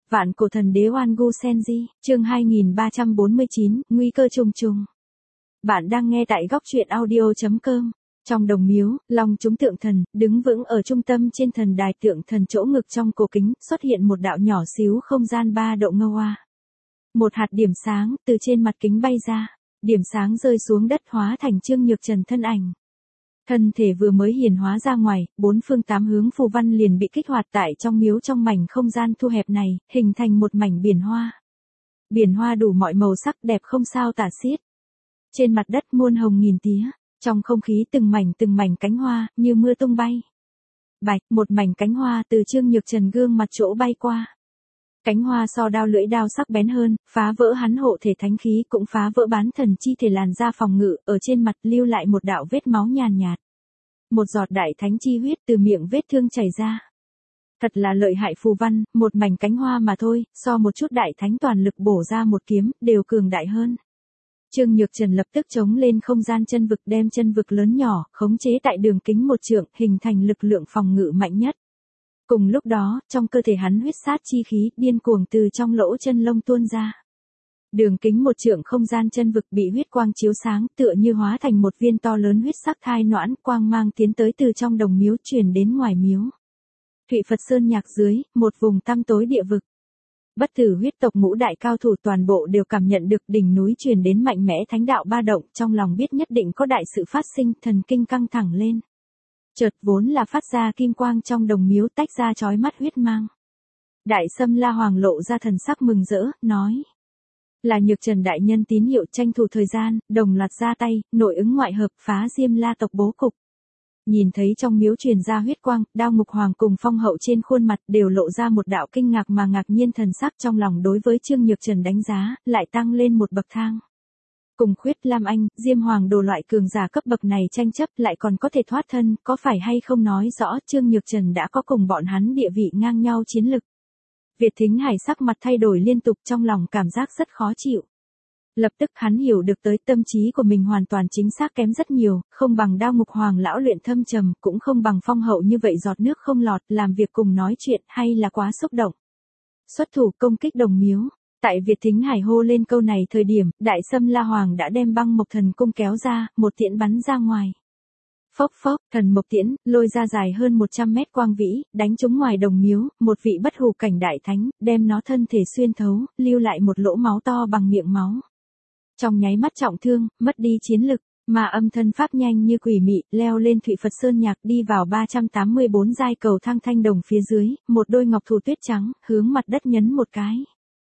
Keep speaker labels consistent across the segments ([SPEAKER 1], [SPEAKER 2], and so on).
[SPEAKER 1] Vạn cổ thần đế Oan Gu Senji, chương 2349, nguy cơ trùng trùng. Bạn đang nghe tại góc truyện audio.com. Trong đồng miếu, long chúng tượng thần, đứng vững ở trung tâm trên thần đài tượng thần chỗ ngực trong cổ kính, xuất hiện một đạo nhỏ xíu không gian 3 độ ngâu hoa. Một hạt điểm sáng, từ trên mặt kính bay ra. Điểm sáng rơi xuống đất hóa thành Trương Nhược Trần thân ảnh. Thân thể vừa mới hiển hóa ra ngoài, bốn phương tám hướng phù văn liền bị kích hoạt tại trong miếu trong mảnh không gian thu hẹp này, hình thành một mảnh biển hoa. Biển hoa đủ mọi màu sắc đẹp không sao tả xiết. Trên mặt đất muôn hồng nghìn tía, trong không khí từng mảnh cánh hoa, như mưa tung bay. Bạch, một mảnh cánh hoa từ Trương Nhược Trần gương mặt chỗ bay qua. Cánh hoa so đao lưỡi đao sắc bén hơn, phá vỡ hắn hộ thể thánh khí cũng phá vỡ bán thần chi thể làn da phòng ngự, ở trên mặt lưu lại một đạo vết máu nhàn nhạt. Một giọt đại thánh chi huyết từ miệng vết thương chảy ra. Thật là lợi hại phù văn, một mảnh cánh hoa mà thôi, so một chút đại thánh toàn lực bổ ra một kiếm, đều cường đại hơn. Trương Nhược Trần lập tức chống lên không gian chân vực, đem chân vực lớn nhỏ, khống chế tại đường kính 1 trượng, hình thành lực lượng phòng ngự mạnh nhất. Cùng lúc đó, trong cơ thể hắn huyết sát chi khí điên cuồng từ trong lỗ chân lông tuôn ra. Đường kính 1 trượng không gian chân vực bị huyết quang chiếu sáng, tựa như hóa thành một viên to lớn huyết sắc thai noãn, quang mang tiến tới từ trong đồng miếu truyền đến ngoài miếu. Thụy Phật Sơn nhạc dưới, một vùng tăm tối địa vực. Bất tử huyết tộc ngũ đại cao thủ toàn bộ đều cảm nhận được đỉnh núi truyền đến mạnh mẽ thánh đạo ba động, trong lòng biết nhất định có đại sự phát sinh, thần kinh căng thẳng lên. Chợt vốn là phát ra kim quang trong đồng miếu tách ra chói mắt huyết mang. Đại Sâm La Hoàng lộ ra thần sắc mừng rỡ, nói. Là Nhược Trần đại nhân tín hiệu, tranh thủ thời gian, đồng loạt ra tay, nội ứng ngoại hợp phá Diêm La tộc bố cục. Nhìn thấy trong miếu truyền ra huyết quang, Đao Ngục Hoàng cùng Phong Hậu trên khuôn mặt đều lộ ra một đạo kinh ngạc mà ngạc nhiên thần sắc, trong lòng đối với Trương Nhược Trần đánh giá, lại tăng lên một bậc thang. Cùng Khuyết Lam Anh, Diêm Hoàng đồ loại cường giả cấp bậc này tranh chấp lại còn có thể thoát thân, có phải hay không nói rõ Trương Nhược Trần đã có cùng bọn hắn địa vị ngang nhau chiến lực. Việt Thính Hải sắc mặt thay đổi liên tục, trong lòng cảm giác rất khó chịu. Lập tức hắn hiểu được tới tâm trí của mình hoàn toàn chính xác kém rất nhiều, không bằng Đao Ngục Hoàng lão luyện thâm trầm, cũng không bằng Phong Hậu như vậy giọt nước không lọt, làm việc cùng nói chuyện hay là quá xúc động. Xuất thủ công kích đồng miếu. Tại Việt Thính Hải hô lên câu này thời điểm, Đại Sâm La Hoàng đã đem băng mộc thần cung kéo ra, một tiễn bắn ra ngoài. Phốc phốc, thần mộc tiễn, lôi ra dài hơn 100 mét quang vĩ, đánh trúng ngoài đồng miếu, một vị bất hủ cảnh đại thánh, đem nó thân thể xuyên thấu, lưu lại một lỗ máu to bằng miệng máu. Trong nháy mắt trọng thương, mất đi chiến lực, mà âm thân pháp nhanh như quỷ mị, leo lên Thụy Phật Sơn nhạc đi vào 384 giai cầu thang thanh đồng phía dưới, một đôi ngọc thủ tuyết trắng, hướng mặt đất nhấn một cái.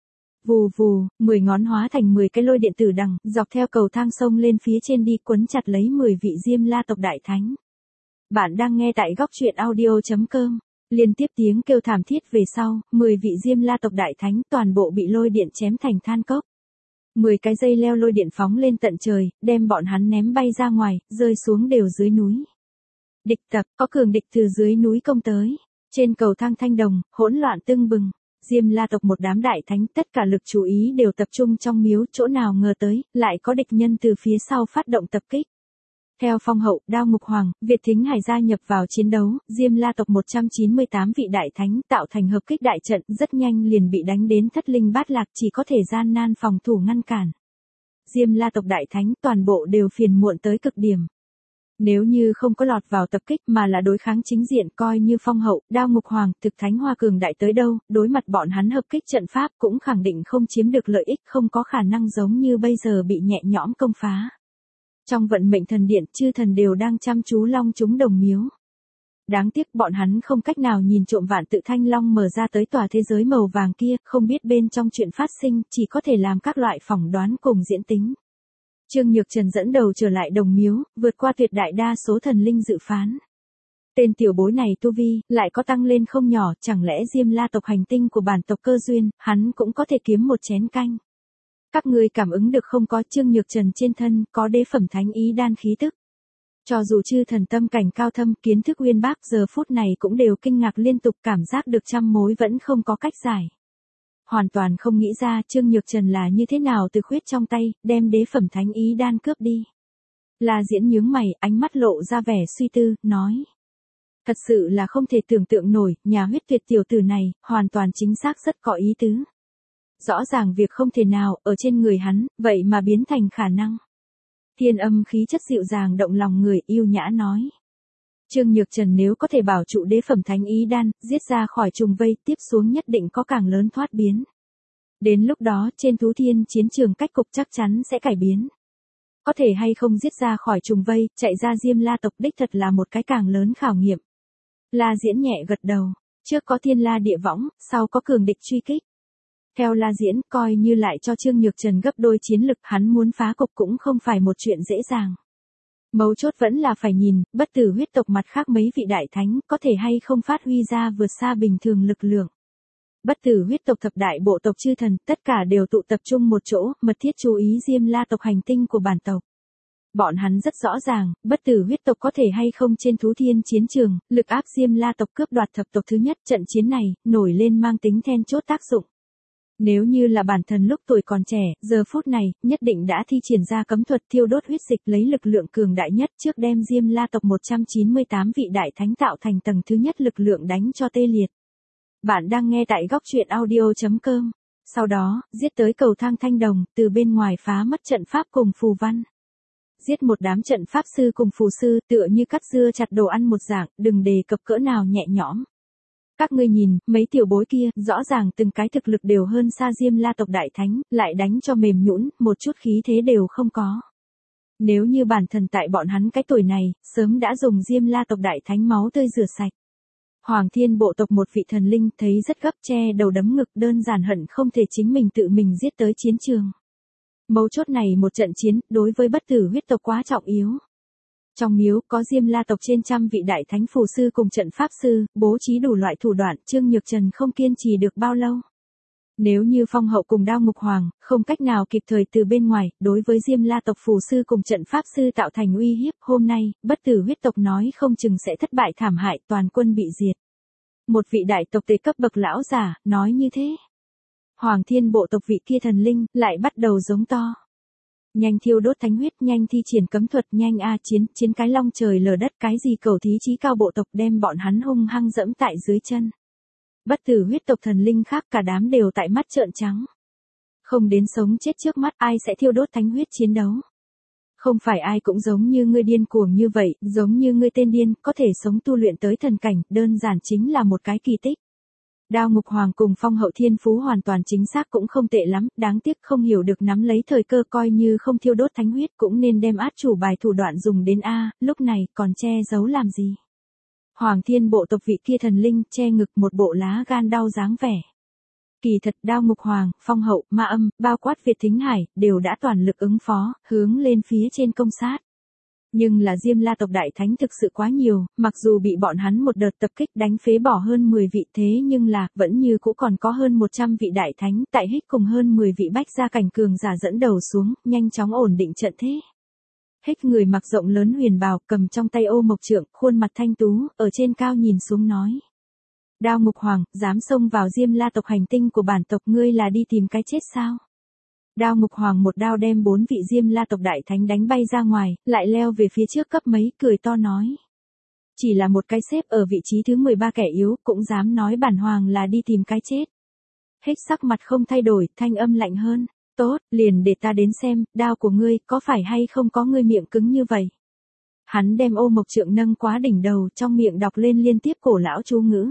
[SPEAKER 1] Vù vù, 10 ngón hóa thành 10 cái lôi điện tử đằng, dọc theo cầu thang sông lên phía trên đi, quấn chặt lấy 10 vị Diêm La tộc đại thánh. Bạn đang nghe tại góc truyện audio.com. Liên tiếp tiếng kêu thảm thiết về sau, 10 vị Diêm La tộc đại thánh toàn bộ bị lôi điện chém thành than cốc. 10 cái dây leo lôi điện phóng lên tận trời, đem bọn hắn ném bay ra ngoài, rơi xuống đều dưới núi. Địch tập, có cường địch từ dưới núi công tới. Trên cầu thang thanh đồng, hỗn loạn tưng bừng. Diêm La tộc một đám đại thánh, tất cả lực chú ý đều tập trung trong miếu, chỗ nào ngờ tới, lại có địch nhân từ phía sau phát động tập kích. Theo Phong Hậu, Đao Ngục Hoàng, Việt Thính Hải gia nhập vào chiến đấu, Diêm La tộc 198 vị đại thánh tạo thành hợp kích đại trận, rất nhanh liền bị đánh đến thất linh bát lạc, chỉ có thể gian nan phòng thủ ngăn cản. Diêm La tộc đại thánh toàn bộ đều phiền muộn tới cực điểm. Nếu như không có lọt vào tập kích mà là đối kháng chính diện, coi như Phong Hậu, Đao Ngục Hoàng, thực thánh hoa cường đại tới đâu, đối mặt bọn hắn hợp kích trận pháp cũng khẳng định không chiếm được lợi ích, không có khả năng giống như bây giờ bị nhẹ nhõm công phá. Trong vận mệnh thần điện, chư thần đều đang chăm chú long chúng đồng miếu. Đáng tiếc bọn hắn không cách nào nhìn trộm vạn tự thanh long mở ra tới tòa thế giới màu vàng kia, không biết bên trong chuyện phát sinh, chỉ có thể làm các loại phỏng đoán cùng diễn tính. Trương Nhược Trần dẫn đầu trở lại đồng miếu, vượt qua tuyệt đại đa số thần linh dự phán. Tên tiểu bối này tu vi, lại có tăng lên không nhỏ, chẳng lẽ Diêm La tộc hành tinh của bản tộc cơ duyên, hắn cũng có thể kiếm một chén canh. Các ngươi cảm ứng được không, có Trương Nhược Trần trên thân, có đế phẩm thánh ý đan khí tức. Cho dù chư thần tâm cảnh cao thâm, kiến thức uyên bác, giờ phút này cũng đều kinh ngạc liên tục, cảm giác được trăm mối vẫn không có cách giải. Hoàn toàn không nghĩ ra Trương Nhược Trần là như thế nào từ khuyết trong tay, đem đế phẩm thánh ý đan cướp đi. La Diễn nhướng mày, ánh mắt lộ ra vẻ suy tư, nói. Thật sự là không thể tưởng tượng nổi, nhà huyết tuyệt tiểu tử này, hoàn toàn chính xác rất có ý tứ. Rõ ràng việc không thể nào, ở trên người hắn, vậy mà biến thành khả năng. Thiên Âm khí chất dịu dàng động lòng người, yêu nhã nói. Trương Nhược Trần nếu có thể bảo trụ đế phẩm thánh ý đan, giết ra khỏi trùng vây, tiếp xuống nhất định có càng lớn thoát biến. Đến lúc đó, trên Thú Thiên chiến trường cách cục chắc chắn sẽ cải biến. Có thể hay không giết ra khỏi trùng vây, chạy ra Diêm La tộc đích thật là một cái càng lớn khảo nghiệm. La Diễn nhẹ gật đầu, trước có thiên la địa võng, sau có cường địch truy kích. Theo La Diễn, coi như lại cho Trương Nhược Trần gấp đôi chiến lực, hắn muốn phá cục cũng không phải một chuyện dễ dàng. Mấu chốt vẫn là phải nhìn, bất tử huyết tộc mặt khác mấy vị đại thánh, có thể hay không phát huy ra vượt xa bình thường lực lượng. Bất tử huyết tộc thập đại bộ tộc chư thần, tất cả đều tụ tập trung một chỗ, mật thiết chú ý Diêm La tộc hành tinh của bản tộc. Bọn hắn rất rõ ràng, bất tử huyết tộc có thể hay không trên Thú Thiên chiến trường, lực áp Diêm La tộc cướp đoạt thập tộc thứ nhất, trận chiến này, nổi lên mang tính then chốt tác dụng. Nếu như là bản thân lúc tuổi còn trẻ, giờ phút này, nhất định đã thi triển ra cấm thuật thiêu đốt huyết dịch lấy lực lượng cường đại nhất trước đem Diêm La tộc 198 vị đại thánh tạo thành tầng thứ nhất lực lượng đánh cho tê liệt. Bạn đang nghe tại góc truyện audio.com. Sau đó, giết tới cầu thang Thanh Đồng, từ bên ngoài phá mất trận pháp cùng phù văn. Giết một đám trận pháp sư cùng phù sư tựa như cắt dưa chặt đồ ăn một dạng, đừng đề cập cỡ nào nhẹ nhõm. Các ngươi nhìn, mấy tiểu bối kia, rõ ràng từng cái thực lực đều hơn xa Diêm La tộc đại thánh, lại đánh cho mềm nhũn, một chút khí thế đều không có. Nếu như bản thân tại bọn hắn cái tuổi này, sớm đã dùng Diêm La tộc đại thánh máu tươi rửa sạch. Hoàng Thiên bộ tộc một vị thần linh thấy rất gấp, che đầu đấm ngực, đơn giản hận không thể chính mình tự mình giết tới chiến trường. Mấu chốt này một trận chiến, đối với bất tử huyết tộc quá trọng yếu. Trong miếu, có Diêm La tộc trên trăm vị đại thánh phù sư cùng trận pháp sư, bố trí đủ loại thủ đoạn, Trương Nhược Trần không kiên trì được bao lâu. Nếu như Phong Hậu cùng Đao Ngục Hoàng, không cách nào kịp thời từ bên ngoài, đối với Diêm La tộc phù sư cùng trận pháp sư tạo thành uy hiếp, hôm nay, bất tử huyết tộc nói không chừng sẽ thất bại thảm hại, toàn quân bị diệt. Một vị đại tộc tề cấp bậc lão giả, nói như thế. Hoàng Thiên bộ tộc vị kia thần linh, lại bắt đầu giống to. Nhanh thiêu đốt thánh huyết, nhanh thi triển cấm thuật, nhanh chiến cái long trời lở đất, cái gì cầu thí chí cao bộ tộc đem bọn hắn hung hăng dẫm tại dưới chân. Bất tử huyết tộc thần linh khác cả đám đều tại mắt trợn trắng. Không đến sống chết trước mắt, ai sẽ thiêu đốt thánh huyết chiến đấu. Không phải ai cũng giống như ngươi điên cuồng như vậy, giống như ngươi tên điên, có thể sống tu luyện tới thần cảnh, đơn giản chính là một cái kỳ tích. Đao Ngục Hoàng cùng Phong Hậu thiên phú hoàn toàn chính xác cũng không tệ lắm, đáng tiếc không hiểu được nắm lấy thời cơ, coi như không thiêu đốt thánh huyết cũng nên đem át chủ bài thủ đoạn dùng đến A, lúc này còn che giấu làm gì. Hoàng Thiên bộ tộc vị kia thần linh che ngực một bộ lá gan đau dáng vẻ. Kỳ thật Đao Ngục Hoàng, Phong Hậu, Ma Âm, bao quát Việt Thính Hải, đều đã toàn lực ứng phó, hướng lên phía trên công sát. Nhưng là Diêm La tộc đại thánh thực sự quá nhiều, mặc dù bị bọn hắn một đợt tập kích đánh phế bỏ hơn 10 vị thế nhưng là, vẫn như cũ còn có hơn 100 vị đại thánh, tại Hích cùng hơn 10 vị bách gia cảnh cường giả dẫn đầu xuống, nhanh chóng ổn định trận thế. Hích người mặc rộng lớn huyền bào, cầm trong tay ô mộc trượng, khuôn mặt thanh tú, ở trên cao nhìn xuống nói. Đao Ngục Hoàng, dám xông vào Diêm La tộc hành tinh của bản tộc, ngươi là đi tìm cái chết sao? Đao Ngục Hoàng một đao đem 4 vị Diêm La tộc đại thánh đánh bay ra ngoài, lại leo về phía trước cấp mấy, cười to nói. Chỉ là một cái xếp ở vị trí thứ 13 kẻ yếu, cũng dám nói bản hoàng là đi tìm cái chết. Hích sắc mặt không thay đổi, thanh âm lạnh hơn. Tốt, liền để ta đến xem, đao của ngươi, có phải hay không có ngươi miệng cứng như vậy. Hắn đem ô mộc trượng nâng quá đỉnh đầu, trong miệng đọc lên liên tiếp cổ lão chú ngữ.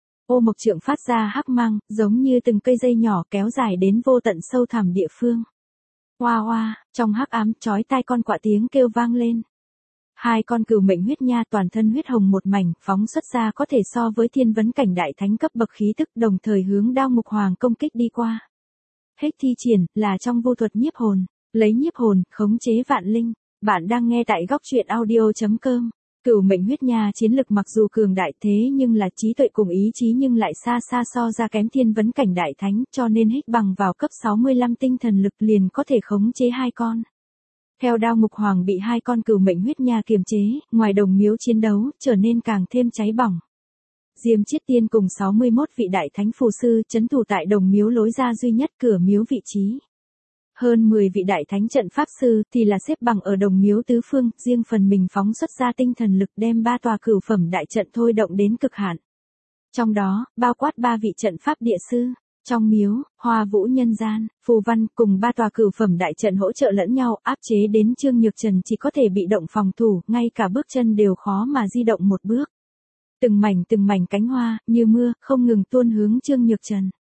[SPEAKER 1] Ô mộc trượng phát ra hắc mang, giống như từng cây dây nhỏ kéo dài đến vô tận sâu thẳm địa phương. Hoa hoa, trong hắc ám chói tai con quạ tiếng kêu vang lên. Hai con cừu mệnh huyết nha toàn thân huyết hồng một mảnh, phóng xuất ra có thể so với thiên vấn cảnh đại thánh cấp bậc khí tức, đồng thời hướng Đao Ngục Hoàng công kích đi qua. Hích thi triển, là trong vô thuật nhiếp hồn, lấy nhiếp hồn, khống chế vạn linh. Bạn đang nghe tại góc truyện audio.com. Cửu mệnh huyết nha chiến lực mặc dù cường đại thế nhưng là trí tuệ cùng ý chí nhưng lại xa xa so ra kém thiên vấn cảnh đại thánh, cho nên Hích bằng vào cấp 65 tinh thần lực liền có thể khống chế hai con. Theo Đao Ngục Hoàng bị hai con cửu mệnh huyết nha kiềm chế, ngoài đồng miếu chiến đấu, trở nên càng thêm cháy bỏng. Diêm Chiết Tiên cùng 61 vị đại thánh phù sư trấn thủ tại đồng miếu lối ra duy nhất cửa miếu vị trí. hơn 10 vị đại thánh trận pháp sư thì là xếp bằng ở đồng miếu tứ phương, riêng phần mình phóng xuất ra tinh thần lực đem 3 tòa cửu phẩm đại trận thôi động đến cực hạn. Trong đó, bao quát 3 vị trận pháp địa sư. Trong miếu, Hoa Vũ nhân gian, Phù Văn cùng 3 tòa cửu phẩm đại trận hỗ trợ lẫn nhau, áp chế đến Trương Nhược Trần chỉ có thể bị động phòng thủ, ngay cả bước chân đều khó mà di động một bước. Từng mảnh cánh hoa, như mưa, không ngừng tuôn hướng Trương Nhược Trần.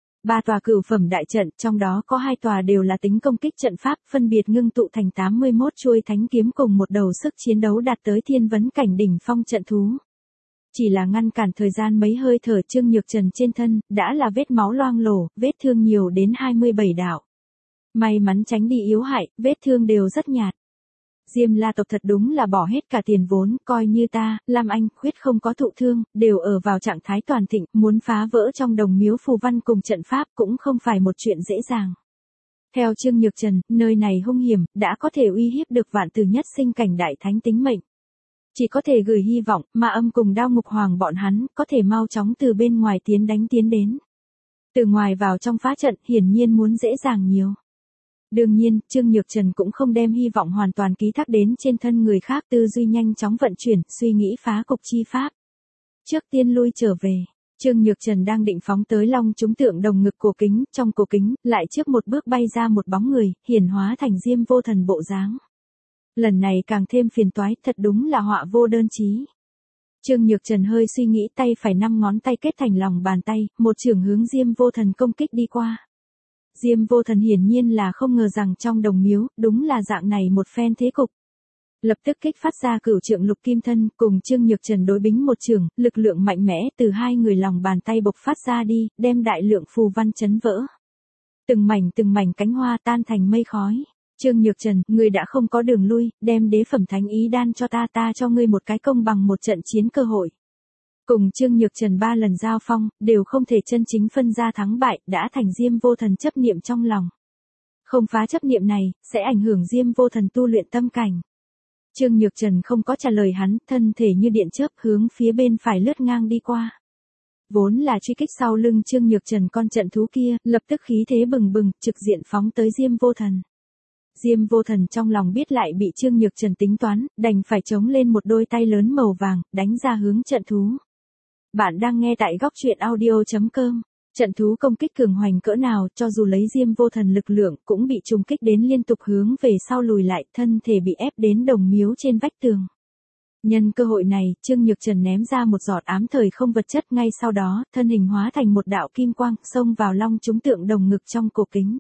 [SPEAKER 1] 3 tòa cửu phẩm đại trận, trong đó có 2 tòa đều là tính công kích trận pháp, phân biệt ngưng tụ thành 81 chuôi thánh kiếm cùng một đầu sức chiến đấu đạt tới thiên vấn cảnh đỉnh phong trận thú. Chỉ là ngăn cản thời gian mấy hơi thở, Trương Nhược Trần trên thân, đã là vết máu loang lổ, vết thương nhiều đến 27 đạo. May mắn tránh đi yếu hại, vết thương đều rất nhạt. Diêm La tộc thật đúng là bỏ hết cả tiền vốn, coi như ta, Lam Anh, Khuyết không có thụ thương, đều ở vào trạng thái toàn thịnh, muốn phá vỡ trong đồng miếu phù văn cùng trận pháp cũng không phải một chuyện dễ dàng. Theo Trương Nhược Trần, nơi này hung hiểm, đã có thể uy hiếp được vạn tử nhất sinh cảnh đại thánh tính mệnh. Chỉ có thể gửi hy vọng, Ma Âm cùng Đao Ngục Hoàng bọn hắn, có thể mau chóng từ bên ngoài tiến đến. Từ ngoài vào trong phá trận, hiển nhiên muốn dễ dàng nhiều. Đương nhiên, Trương Nhược Trần cũng không đem hy vọng hoàn toàn ký thác đến trên thân người khác, tư duy nhanh chóng vận chuyển, suy nghĩ phá cục chi pháp. Trước tiên lui trở về, Trương Nhược Trần đang định phóng tới long trúng tượng đồng ngực cổ kính, trong cổ kính, lại trước một bước bay ra một bóng người, hiển hóa thành Diêm Vô Thần bộ dáng. Lần này càng thêm phiền toái, thật đúng là họa vô đơn chí. Trương Nhược Trần hơi suy nghĩ, tay phải 5 ngón tay kết thành lòng bàn tay, một chưởng hướng Diêm Vô Thần công kích đi qua. Diêm Vô Thần hiển nhiên là không ngờ rằng trong đồng miếu, đúng là dạng này một phen thế cục. Lập tức kích phát ra cửu trượng lục kim thân, cùng Trương Nhược Trần đối bính một chưởng, lực lượng mạnh mẽ từ hai người lòng bàn tay bộc phát ra đi, đem đại lượng phù văn chấn vỡ. Từng mảnh cánh hoa tan thành mây khói. Trương Nhược Trần, ngươi đã không có đường lui, đem đế phẩm thánh ý đan cho ta, ta cho ngươi một cái công bằng một trận chiến cơ hội. Cùng Trương Nhược Trần 3 lần giao phong, đều không thể chân chính phân ra thắng bại, đã thành Diêm Vô Thần chấp niệm trong lòng. Không phá chấp niệm này, sẽ ảnh hưởng Diêm Vô Thần tu luyện tâm cảnh. Trương Nhược Trần không có trả lời hắn, thân thể như điện chớp hướng phía bên phải lướt ngang đi qua. Vốn là truy kích sau lưng Trương Nhược Trần con trận thú kia, lập tức khí thế bừng bừng, trực diện phóng tới Diêm Vô Thần. Diêm Vô Thần trong lòng biết lại bị Trương Nhược Trần tính toán, đành phải chống lên một đôi tay lớn màu vàng, đánh ra hướng trận thú. Bạn đang nghe tại góc truyện audio.com. Trận thú công kích cường hoành cỡ nào, cho dù lấy Diêm Vô Thần lực lượng, cũng bị trùng kích đến liên tục hướng về sau lùi lại, thân thể bị ép đến đồng miếu trên vách tường. Nhân cơ hội này, Trương Nhược Trần ném ra một giọt ám thời không vật chất, ngay sau đó, thân hình hóa thành một đạo kim quang, xông vào long trúng tượng đồng ngực trong cổ kính.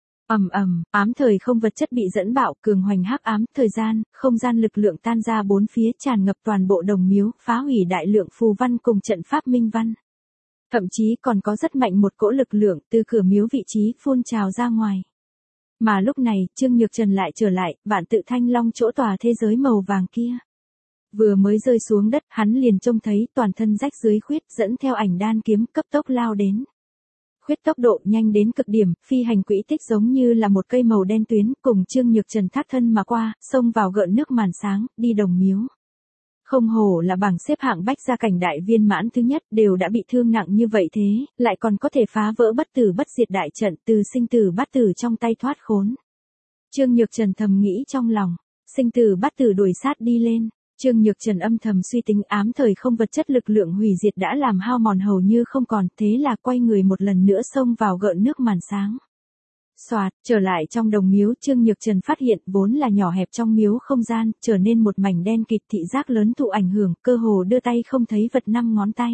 [SPEAKER 1] Ám thời không vật chất bị dẫn bạo, cường hoành hắc ám, thời gian, không gian lực lượng tan ra bốn phía, tràn ngập toàn bộ đồng miếu, phá hủy đại lượng phù văn cùng trận pháp minh văn. Thậm chí còn có rất mạnh một cỗ lực lượng từ cửa miếu vị trí phun trào ra ngoài. Mà lúc này, Trương Nhược Trần lại trở lại, vạn tự thanh long chỗ tòa thế giới màu vàng kia. Vừa mới rơi xuống đất, hắn liền trông thấy toàn thân rách dưới Khuyết dẫn theo ảnh đan kiếm cấp tốc lao đến. Khuyết tốc độ nhanh đến cực điểm, phi hành quỹ tích giống như là một cây màu đen tuyến, cùng Trương Nhược Trần thác thân mà qua, xông vào gợn nước màn sáng, đi đồng miếu. Không hổ là bảng xếp hạng bách gia cảnh đại viên mãn thứ nhất, đều đã bị thương nặng như vậy thế, lại còn có thể phá vỡ bất tử bất diệt đại trận, từ sinh tử bát tử trong tay thoát khốn. Trương Nhược Trần thầm nghĩ trong lòng, sinh tử bát tử đuổi sát đi lên. Trương Nhược Trần âm thầm suy tính, ám thời không vật chất lực lượng hủy diệt đã làm hao mòn hầu như không còn, thế là quay người một lần nữa xông vào gợn nước màn sáng. Soạt, trở lại trong đồng miếu, Trương Nhược Trần phát hiện vốn là nhỏ hẹp trong miếu không gian, trở nên một mảnh đen kịt, thị giác lớn thụ ảnh hưởng, cơ hồ đưa tay không thấy vật 5 ngón tay.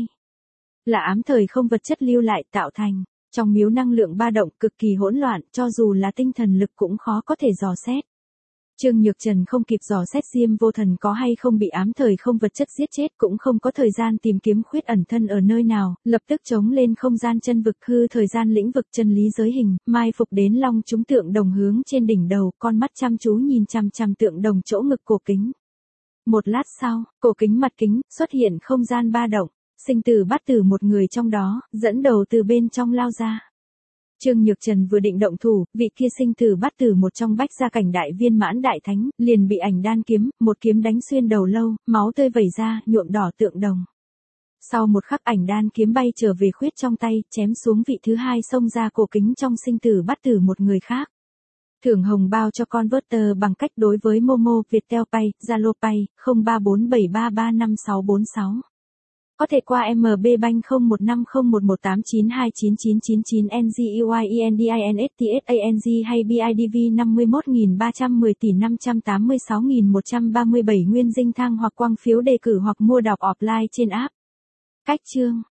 [SPEAKER 1] Là ám thời không vật chất lưu lại tạo thành, trong miếu năng lượng ba động cực kỳ hỗn loạn, cho dù là tinh thần lực cũng khó có thể dò xét. Trương Nhược Trần không kịp dò xét Diêm Vô Thần có hay không bị ám thời không vật chất giết chết, cũng không có thời gian tìm kiếm Khuyết ẩn thân ở nơi nào, lập tức chống lên không gian chân vực, hư thời gian lĩnh vực chân lý giới hình, mai phục đến long trúng tượng đồng hướng trên đỉnh đầu, con mắt chăm chú nhìn chằm chằm tượng đồng chỗ ngực cổ kính. Một lát sau, cổ kính mặt kính xuất hiện không gian ba động, sinh tử bát tử một người trong đó, dẫn đầu từ bên trong lao ra. Trương Nhược Trần vừa định động thủ, vị kia sinh tử bát tử một trong bách gia cảnh đại viên mãn đại thánh, liền bị ảnh đan kiếm, một kiếm đánh xuyên đầu lâu, máu tươi vẩy ra, nhuộm đỏ tượng đồng. Sau một khắc ảnh đan kiếm bay trở về Khuyết trong tay, chém xuống vị thứ hai xông ra cổ kính trong sinh tử bát tử một người khác. Thưởng hồng bao cho Converter bằng cách đối với Momo, Viettel Pay, Zalo Pay, 0347335646. Có thể qua MB Bank 015011892999 NGUIENDINSTSANG hay BIDV 51310 tỷ 586.137 nguyên dinh thang hoặc quăng phiếu đề cử hoặc mua đọc offline trên app. Cách chương